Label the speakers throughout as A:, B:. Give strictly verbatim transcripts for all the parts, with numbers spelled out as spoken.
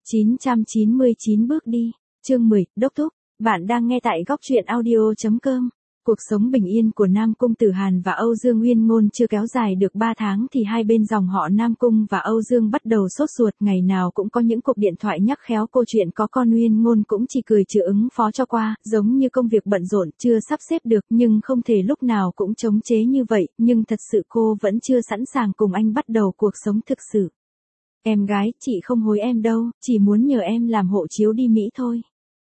A: chín trăm chín mươi chín bước đi, chương mười, đốc thúc, bạn đang nghe tại góc truyện audio.com. Cuộc sống bình yên của Nam Cung Tử Hàn và Âu Dương Uyên Ngôn chưa kéo dài được ba tháng thì hai bên dòng họ Nam Cung và Âu Dương bắt đầu sốt ruột, ngày nào cũng có những cuộc điện thoại nhắc khéo câu chuyện có con. Uyên Ngôn cũng chỉ cười chữa ứng phó cho qua, giống như công việc bận rộn chưa sắp xếp được, nhưng không thể lúc nào cũng chống chế như vậy, nhưng thật sự cô vẫn chưa sẵn sàng cùng anh bắt đầu cuộc sống thực sự. Em gái, chị không hối em đâu, chỉ muốn nhờ em làm hộ chiếu đi Mỹ thôi.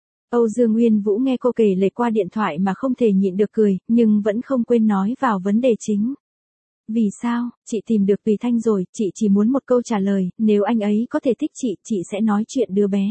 A: Âu Dương Uyên Vũ nghe cô kể lể qua điện thoại mà không thể nhịn được cười, nhưng vẫn không quên nói vào vấn đề chính. Vì sao, chị tìm được Tùy Thanh rồi, chị chỉ muốn một câu trả lời, nếu anh ấy có thể thích chị, chị sẽ nói chuyện đứa bé.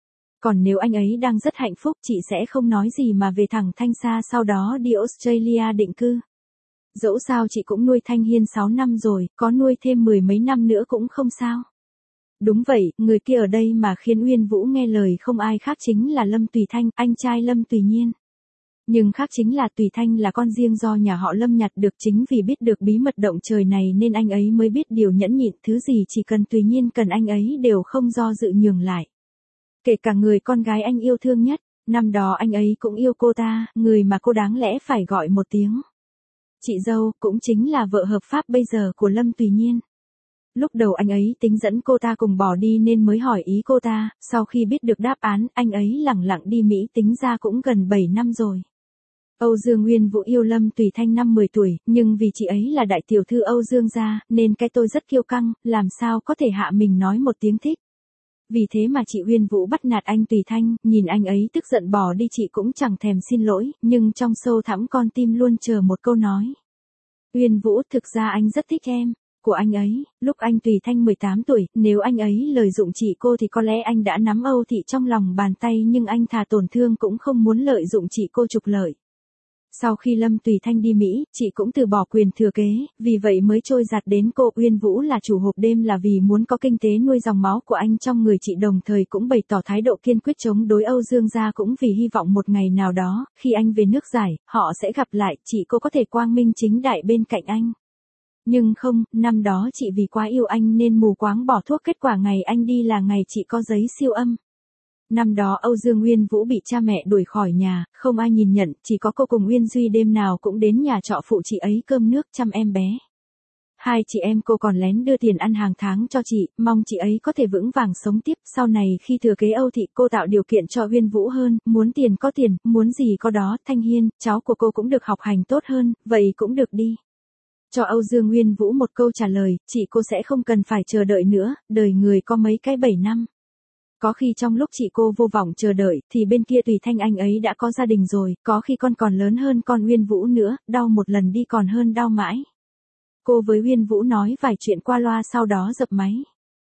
A: Còn nếu anh ấy đang rất hạnh phúc, chị sẽ không nói gì mà về thẳng Thanh Sa, sau đó đi Australia định cư. Dẫu sao chị cũng nuôi Thanh Hiên sáu năm rồi, có nuôi thêm mười mấy năm nữa cũng không sao. Đúng vậy, người kia ở đây mà khiến Uyên Vũ nghe lời không ai khác chính là Lâm Tùy Thanh, anh trai Lâm Tùy Nhiên. Nhưng khác chính là Tùy Thanh là con riêng do nhà họ Lâm nhặt được, chính vì biết được bí mật động trời này nên anh ấy mới biết điều nhẫn nhịn, thứ gì chỉ cần Tùy Nhiên cần anh ấy đều không do dự nhường lại. Kể cả người con gái anh yêu thương nhất, năm đó anh ấy cũng yêu cô ta, người mà cô đáng lẽ phải gọi một tiếng chị dâu, cũng chính là vợ hợp pháp bây giờ của Lâm Tùy Nhiên. Lúc đầu anh ấy tính dẫn cô ta cùng bỏ đi nên mới hỏi ý cô ta, sau khi biết được đáp án, anh ấy lẳng lặng đi Mỹ, tính ra cũng gần bảy năm rồi. Âu Dương Uyên Vũ yêu Lâm Tùy Thanh năm mười tuổi, nhưng vì chị ấy là đại tiểu thư Âu Dương gia, nên cái tôi rất kiêu căng, làm sao có thể hạ mình nói một tiếng thích. Vì thế mà chị Uyên Vũ bắt nạt anh Tùy Thanh, nhìn anh ấy tức giận bỏ đi chị cũng chẳng thèm xin lỗi, nhưng trong sâu thẳm con tim luôn chờ một câu nói. Uyên Vũ, thực ra anh rất thích em. Của anh ấy, lúc anh Tùy Thanh mười tám tuổi, nếu anh ấy lợi dụng chị cô thì có lẽ anh đã nắm Âu Thị trong lòng bàn tay, nhưng anh thà tổn thương cũng không muốn lợi dụng chị cô trục lợi. Sau khi Lâm Tùy Thanh đi Mỹ, chị cũng từ bỏ quyền thừa kế, vì vậy mới trôi giạt đến cô. Uyên Vũ là chủ hộp đêm là vì muốn có kinh tế nuôi dòng máu của anh trong người chị, đồng thời cũng bày tỏ thái độ kiên quyết chống đối Âu Dương gia, cũng vì hy vọng một ngày nào đó, khi anh về nước giải, họ sẽ gặp lại, chị cô có thể quang minh chính đại bên cạnh anh. Nhưng không, năm đó chị vì quá yêu anh nên mù quáng bỏ thuốc, kết quả ngày anh đi là ngày chị có giấy siêu âm. Năm đó Âu Dương Uyên Vũ bị cha mẹ đuổi khỏi nhà, không ai nhìn nhận, chỉ có cô cùng Uyên Duy đêm nào cũng đến nhà trọ phụ chị ấy cơm nước, chăm em bé. Hai chị em cô còn lén đưa tiền ăn hàng tháng cho chị, mong chị ấy có thể vững vàng sống tiếp. Sau này khi thừa kế Âu Thị, cô tạo điều kiện cho Uyên Vũ hơn, muốn tiền có tiền, muốn gì có đó. Thanh Hiên, cháu của cô cũng được học hành tốt hơn, vậy cũng được đi. Cho Âu Dương Uyên Vũ một câu trả lời, chị cô sẽ không cần phải chờ đợi nữa, đời người có mấy cái bảy năm. Có khi trong lúc chị cô vô vọng chờ đợi, thì bên kia Tùy Thanh anh ấy đã có gia đình rồi, có khi con còn lớn hơn con Uyên Vũ nữa, đau một lần đi còn hơn đau mãi. Cô với Uyên Vũ nói vài chuyện qua loa sau đó dập máy.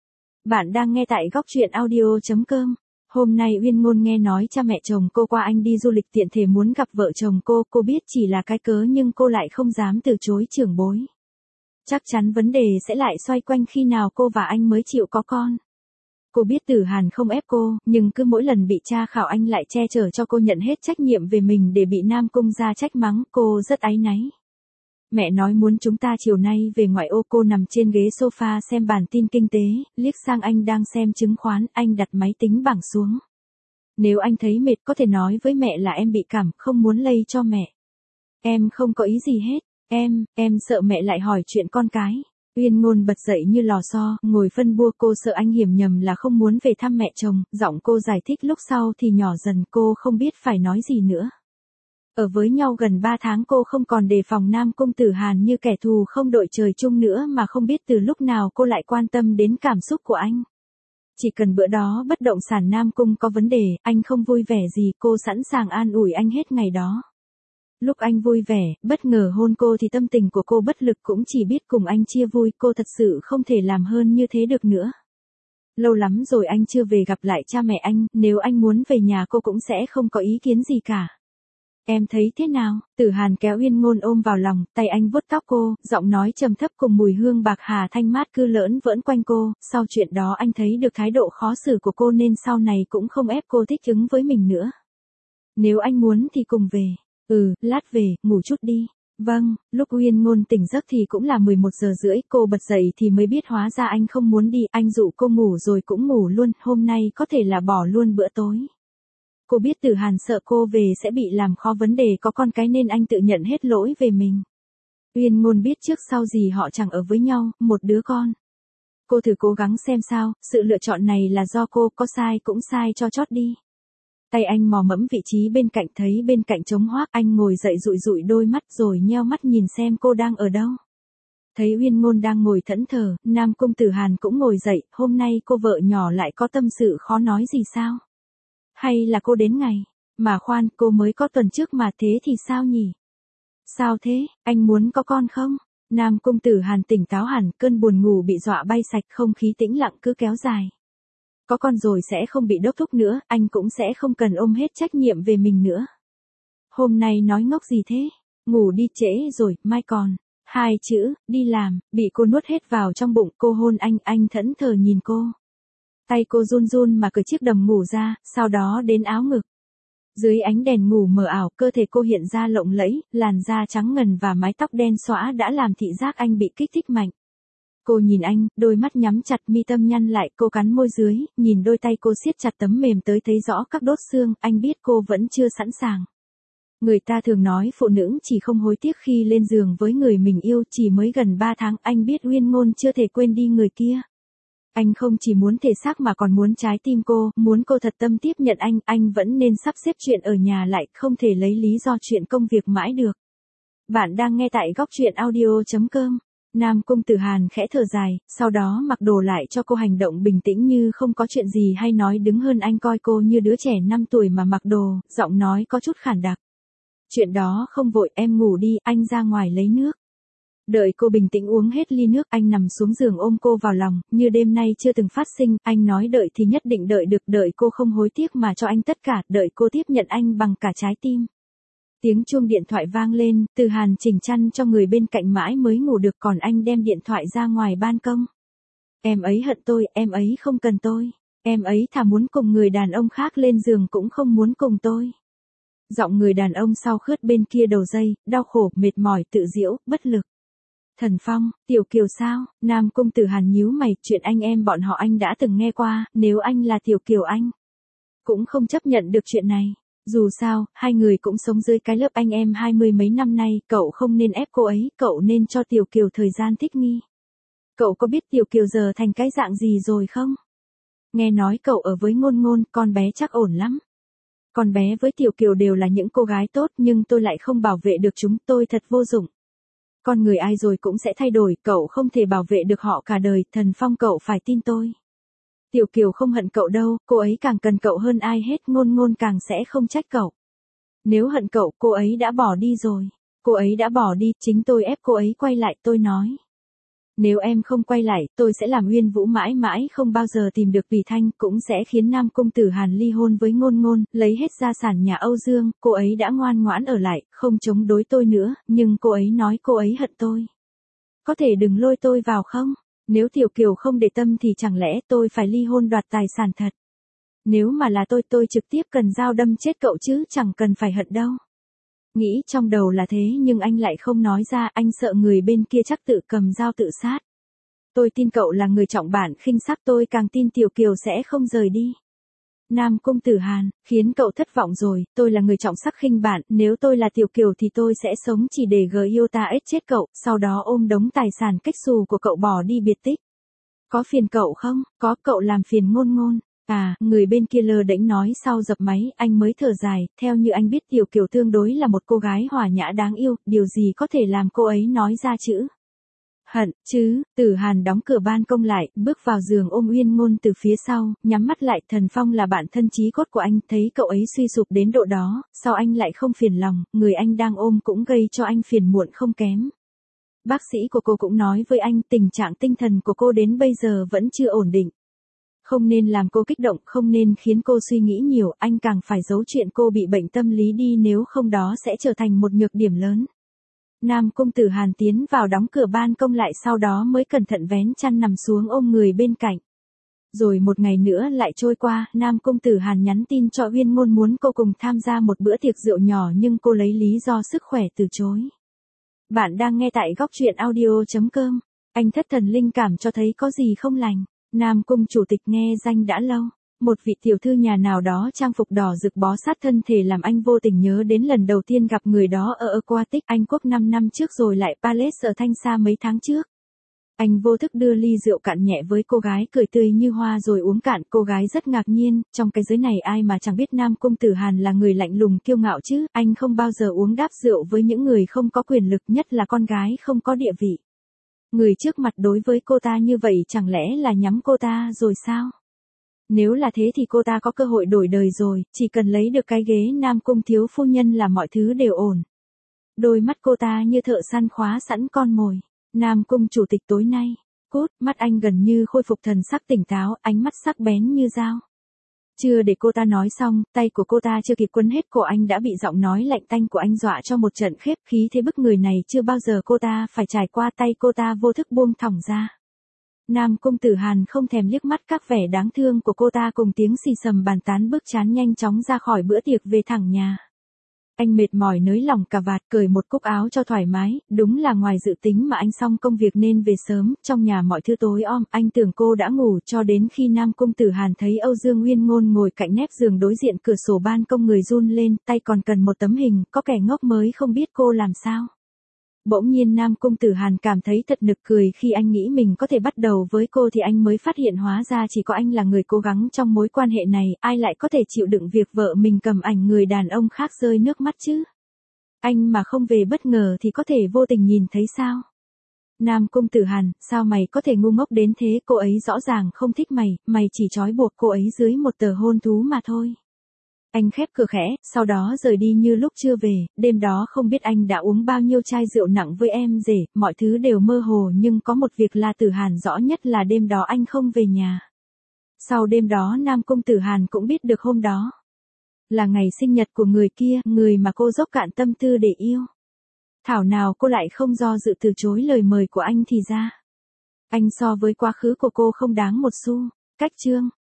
A: Bạn đang nghe tại góc truyện audio.com. Hôm nay Uyên Ngôn nghe nói cha mẹ chồng cô qua Anh đi du lịch, tiện thể muốn gặp vợ chồng cô, cô biết chỉ là cái cớ nhưng cô lại không dám từ chối trưởng bối. Chắc chắn vấn đề sẽ lại xoay quanh khi nào cô và anh mới chịu có con. Cô biết Tử Hàn không ép cô, nhưng cứ mỗi lần bị tra khảo anh lại che chở cho cô nhận hết trách nhiệm về mình để bị Nam Cung gia trách mắng, cô rất áy náy. Mẹ nói muốn chúng ta chiều nay về ngoại ô. Cô nằm trên ghế sofa xem bản tin kinh tế, liếc sang anh đang xem chứng khoán, anh đặt máy tính bảng xuống. Nếu anh thấy mệt có thể nói với mẹ là em bị cảm, không muốn lây cho mẹ. Em không có ý gì hết, em, em sợ mẹ lại hỏi chuyện con cái. Uyên Ngôn bật dậy như lò xo, ngồi phân bua, cô sợ anh hiểu nhầm là không muốn về thăm mẹ chồng, giọng cô giải thích lúc sau thì nhỏ dần, cô không biết phải nói gì nữa. Ở với nhau gần ba tháng cô không còn đề phòng Nam Cung Tử Hàn như kẻ thù không đội trời chung nữa, mà không biết từ lúc nào cô lại quan tâm đến cảm xúc của anh. Chỉ cần bữa đó bất động sản Nam Cung có vấn đề, anh không vui vẻ gì, cô sẵn sàng an ủi anh hết ngày đó. Lúc anh vui vẻ, bất ngờ hôn cô thì tâm tình của cô bất lực, cũng chỉ biết cùng anh chia vui, cô thật sự không thể làm hơn như thế được nữa. Lâu lắm rồi anh chưa về gặp lại cha mẹ anh, nếu anh muốn về nhà cô cũng sẽ không có ý kiến gì cả. Em thấy thế nào? Tử Hàn kéo Uyên Ngôn ôm vào lòng, tay anh vuốt tóc cô, giọng nói trầm thấp cùng mùi hương bạc hà thanh mát cứ lởn vởn quanh cô. Sau chuyện đó anh thấy được thái độ khó xử của cô nên sau này cũng không ép cô thích ứng với mình nữa. Nếu anh muốn thì cùng về. Ừ, lát về, ngủ chút đi. Vâng, lúc Uyên Ngôn tỉnh giấc thì cũng là mười một giờ rưỡi, cô bật dậy thì mới biết hóa ra anh không muốn đi, anh dụ cô ngủ rồi cũng ngủ luôn, hôm nay có thể là bỏ luôn bữa tối. Cô biết Tử Hàn sợ cô về sẽ bị làm khó vấn đề có con cái nên anh tự nhận hết lỗi về mình. Uyên Ngôn biết trước sau gì họ chẳng ở với nhau, một đứa con. Cô thử cố gắng xem sao, sự lựa chọn này là do cô, có sai cũng sai cho chót đi. Tay anh mò mẫm vị trí bên cạnh thấy bên cạnh trống hoác, anh ngồi dậy dụi dụi đôi mắt rồi nheo mắt nhìn xem cô đang ở đâu. Thấy Uyên Ngôn đang ngồi thẫn thờ, Nam Cung Tử Hàn cũng ngồi dậy, hôm nay cô vợ nhỏ lại có tâm sự khó nói gì sao? Hay là cô đến ngày? Mà khoan, cô mới có tuần trước mà thế thì sao nhỉ? Sao thế, anh muốn có con không? Nam Cung Tử Hàn tỉnh táo hẳn, cơn buồn ngủ bị dọa bay sạch, không khí tĩnh lặng cứ kéo dài. Có con rồi sẽ không bị đốc thúc nữa, anh cũng sẽ không cần ôm hết trách nhiệm về mình nữa. Hôm nay nói ngốc gì thế? Ngủ đi trễ rồi, mai còn. Hai chữ, đi làm, bị cô nuốt hết vào trong bụng, cô hôn anh, anh thẫn thờ nhìn cô. Tay cô run run mà cởi chiếc đầm ngủ ra, sau đó đến áo ngực. Dưới ánh đèn ngủ mờ ảo, cơ thể cô hiện ra lộng lẫy, làn da trắng ngần và mái tóc đen xõa đã làm thị giác anh bị kích thích mạnh. Cô nhìn anh, đôi mắt nhắm chặt, mi tâm nhăn lại, cô cắn môi dưới, nhìn đôi tay cô siết chặt tấm mềm tới thấy rõ các đốt xương, anh biết cô vẫn chưa sẵn sàng. Người ta thường nói phụ nữ chỉ không hối tiếc khi lên giường với người mình yêu, chỉ mới gần ba tháng, anh biết Uyên Ngôn chưa thể quên đi người kia. Anh không chỉ muốn thể xác mà còn muốn trái tim cô, muốn cô thật tâm tiếp nhận anh, anh vẫn nên sắp xếp chuyện ở nhà lại, không thể lấy lý do chuyện công việc mãi được. Bạn đang nghe tại góc truyện audio chấm com. Nam Cung Tử Hàn khẽ thở dài, sau đó mặc đồ lại cho cô hành động bình tĩnh như không có chuyện gì hay nói đứng hơn anh coi cô như đứa trẻ năm tuổi mà mặc đồ, giọng nói có chút khản đặc. Chuyện đó không vội, em ngủ đi, anh ra ngoài lấy nước. Đợi cô bình tĩnh uống hết ly nước, anh nằm xuống giường ôm cô vào lòng, như đêm nay chưa từng phát sinh, anh nói đợi thì nhất định đợi được, đợi cô không hối tiếc mà cho anh tất cả, đợi cô tiếp nhận anh bằng cả trái tim. Tiếng chuông điện thoại vang lên, Từ Hàn chỉnh chăn cho người bên cạnh mãi mới ngủ được, còn anh đem điện thoại ra ngoài ban công. Em ấy hận tôi, em ấy không cần tôi. Em ấy thà muốn cùng người đàn ông khác lên giường cũng không muốn cùng tôi. Giọng người đàn ông sau khướt bên kia đầu dây, đau khổ, mệt mỏi, tự giễu, bất lực. Thần Phong, Tiểu Kiều sao? Nam Cung Tử Hàn nhíu mày, chuyện anh em bọn họ anh đã từng nghe qua, nếu anh là Tiểu Kiều anh cũng không chấp nhận được chuyện này. Dù sao, hai người cũng sống dưới cái lớp anh em hai mươi mấy năm nay, cậu không nên ép cô ấy, cậu nên cho Tiểu Kiều thời gian thích nghi. Cậu có biết Tiểu Kiều giờ thành cái dạng gì rồi không? Nghe nói cậu ở với Ngôn Ngôn, con bé chắc ổn lắm. Con bé với Tiểu Kiều đều là những cô gái tốt nhưng tôi lại không bảo vệ được chúng, tôi thật vô dụng. Con người ai rồi cũng sẽ thay đổi, cậu không thể bảo vệ được họ cả đời, Thần Phong cậu phải tin tôi. Tiểu Kiều không hận cậu đâu, cô ấy càng cần cậu hơn ai hết, Ngôn Ngôn càng sẽ không trách cậu. Nếu hận cậu, cô ấy đã bỏ đi rồi. Cô ấy đã bỏ đi, chính tôi ép cô ấy quay lại, tôi nói. Nếu em không quay lại, tôi sẽ làm Uyên Vũ mãi mãi không bao giờ tìm được Bì Thanh, cũng sẽ khiến Nam Cung Tử Hàn ly hôn với Ngôn Ngôn, lấy hết gia sản nhà Âu Dương, cô ấy đã ngoan ngoãn ở lại, không chống đối tôi nữa, nhưng cô ấy nói cô ấy hận tôi. Có thể đừng lôi tôi vào không? Nếu Tiểu Kiều không để tâm thì chẳng lẽ tôi phải ly hôn đoạt tài sản thật? Nếu mà là tôi tôi trực tiếp cần dao đâm chết cậu chứ chẳng cần phải hận đâu. Nghĩ trong đầu là thế nhưng anh lại không nói ra, anh sợ người bên kia chắc tự cầm dao tự sát. Tôi tin cậu là người trọng bản khinh sắc, tôi càng tin Tiểu Kiều sẽ không rời đi. Nam Cung Tử Hàn, khiến cậu thất vọng rồi, tôi là người trọng sắc khinh bản, nếu tôi là Tiểu Kiều thì tôi sẽ sống chỉ để gờ yêu ta ết chết cậu, sau đó ôm đống tài sản cách xù của cậu bỏ đi biệt tích. Có phiền cậu không? Có, cậu làm phiền Ngôn Ngôn. À, người bên kia lơ đễnh nói sau dập máy, anh mới thở dài, theo như anh biết Tiểu Kiều tương đối là một cô gái hòa nhã đáng yêu, điều gì có thể làm cô ấy nói ra chữ hận, chứ? Tử Hàn đóng cửa ban công lại, bước vào giường ôm Uyên Ngôn từ phía sau, nhắm mắt lại, Thần Phong là bạn thân chí cốt của anh, thấy cậu ấy suy sụp đến độ đó, sao anh lại không phiền lòng, người anh đang ôm cũng gây cho anh phiền muộn không kém. Bác sĩ của cô cũng nói với anh tình trạng tinh thần của cô đến bây giờ vẫn chưa ổn định. Không nên làm cô kích động, không nên khiến cô suy nghĩ nhiều, anh càng phải giấu chuyện cô bị bệnh tâm lý đi nếu không đó sẽ trở thành một nhược điểm lớn. Nam Cung Tử Hàn tiến vào đóng cửa ban công lại sau đó mới cẩn thận vén chăn nằm xuống ôm người bên cạnh. Rồi một ngày nữa lại trôi qua, Nam Cung Tử Hàn nhắn tin cho Uyên Ngôn muốn cô cùng tham gia một bữa tiệc rượu nhỏ nhưng cô lấy lý do sức khỏe từ chối. Bạn đang nghe tại góc truyện audio.com. Anh thất thần linh cảm cho thấy có gì không lành. Nam Cung chủ tịch nghe danh đã lâu. Một vị tiểu thư nhà nào đó trang phục đỏ rực bó sát thân thể làm anh vô tình nhớ đến lần đầu tiên gặp người đó ở Aquatic Anh Quốc năm năm trước rồi lại Palace ở Thanh Sa mấy tháng trước. Anh vô thức đưa ly rượu cạn nhẹ với cô gái cười tươi như hoa rồi uống cạn. Cô gái rất ngạc nhiên, trong cái giới này ai mà chẳng biết Nam Cung Tử Hàn là người lạnh lùng kiêu ngạo chứ. Anh không bao giờ uống đáp rượu với những người không có quyền lực, nhất là con gái không có địa vị. Người trước mặt đối với cô ta như vậy chẳng lẽ là nhắm cô ta rồi sao? Nếu là thế thì cô ta có cơ hội đổi đời rồi, chỉ cần lấy được cái ghế Nam Cung thiếu phu nhân là mọi thứ đều ổn. Đôi mắt cô ta như thợ săn khóa sẵn con mồi. Nam Cung chủ tịch tối nay, cốt, mắt anh gần như khôi phục thần sắc tỉnh táo, ánh mắt sắc bén như dao. Chưa để cô ta nói xong, tay của cô ta chưa kịp quấn hết cổ anh đã bị giọng nói lạnh tanh của anh dọa cho một trận khiếp, khí thế bức người này chưa bao giờ cô ta phải trải qua. Tay cô ta vô thức buông thõng ra. Nam Cung Tử Hàn không thèm liếc mắt các vẻ đáng thương của cô ta cùng tiếng xì xầm bàn tán bước chán nhanh chóng ra khỏi bữa tiệc về thẳng nhà. Anh mệt mỏi nới lỏng cà vạt cởi một cúc áo cho thoải mái, đúng là ngoài dự tính mà anh xong công việc nên về sớm, trong nhà mọi thứ tối om, anh tưởng cô đã ngủ cho đến khi Nam Cung Tử Hàn thấy Âu Dương Uyên Ngôn ngồi cạnh mép giường đối diện cửa sổ ban công người run lên, tay còn cần một tấm hình, có kẻ ngốc mới không biết cô làm sao. Bỗng nhiên Nam Cung Tử Hàn cảm thấy thật nực cười khi anh nghĩ mình có thể bắt đầu với cô thì anh mới phát hiện hóa ra chỉ có anh là người cố gắng trong mối quan hệ này, ai lại có thể chịu đựng việc vợ mình cầm ảnh người đàn ông khác rơi nước mắt chứ. Anh mà không về bất ngờ thì có thể vô tình nhìn thấy sao? Nam Cung Tử Hàn, sao mày có thể ngu ngốc đến thế, cô ấy rõ ràng không thích mày, mày chỉ trói buộc cô ấy dưới một tờ hôn thú mà thôi. Anh khép cửa khẽ, sau đó rời đi như lúc chưa về, đêm đó không biết anh đã uống bao nhiêu chai rượu nặng với em rể, mọi thứ đều mơ hồ nhưng có một việc là Tử Hàn rõ nhất là đêm đó anh không về nhà. Sau đêm đó Nam Cung Tử Hàn cũng biết được hôm đó là ngày sinh nhật của người kia, người mà cô dốc cạn tâm tư để yêu. Thảo nào cô lại không do dự từ chối lời mời của anh thì ra. Anh so với quá khứ của cô không đáng một xu. Cách chương